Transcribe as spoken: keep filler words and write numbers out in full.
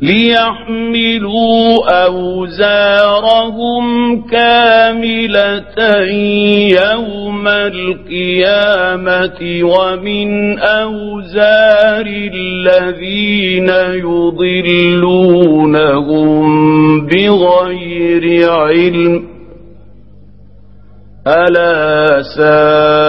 ليحملوا أوزارهم كاملة يوم القيامة ومن أوزار الذين يضلونهم بغير علم ألا ساء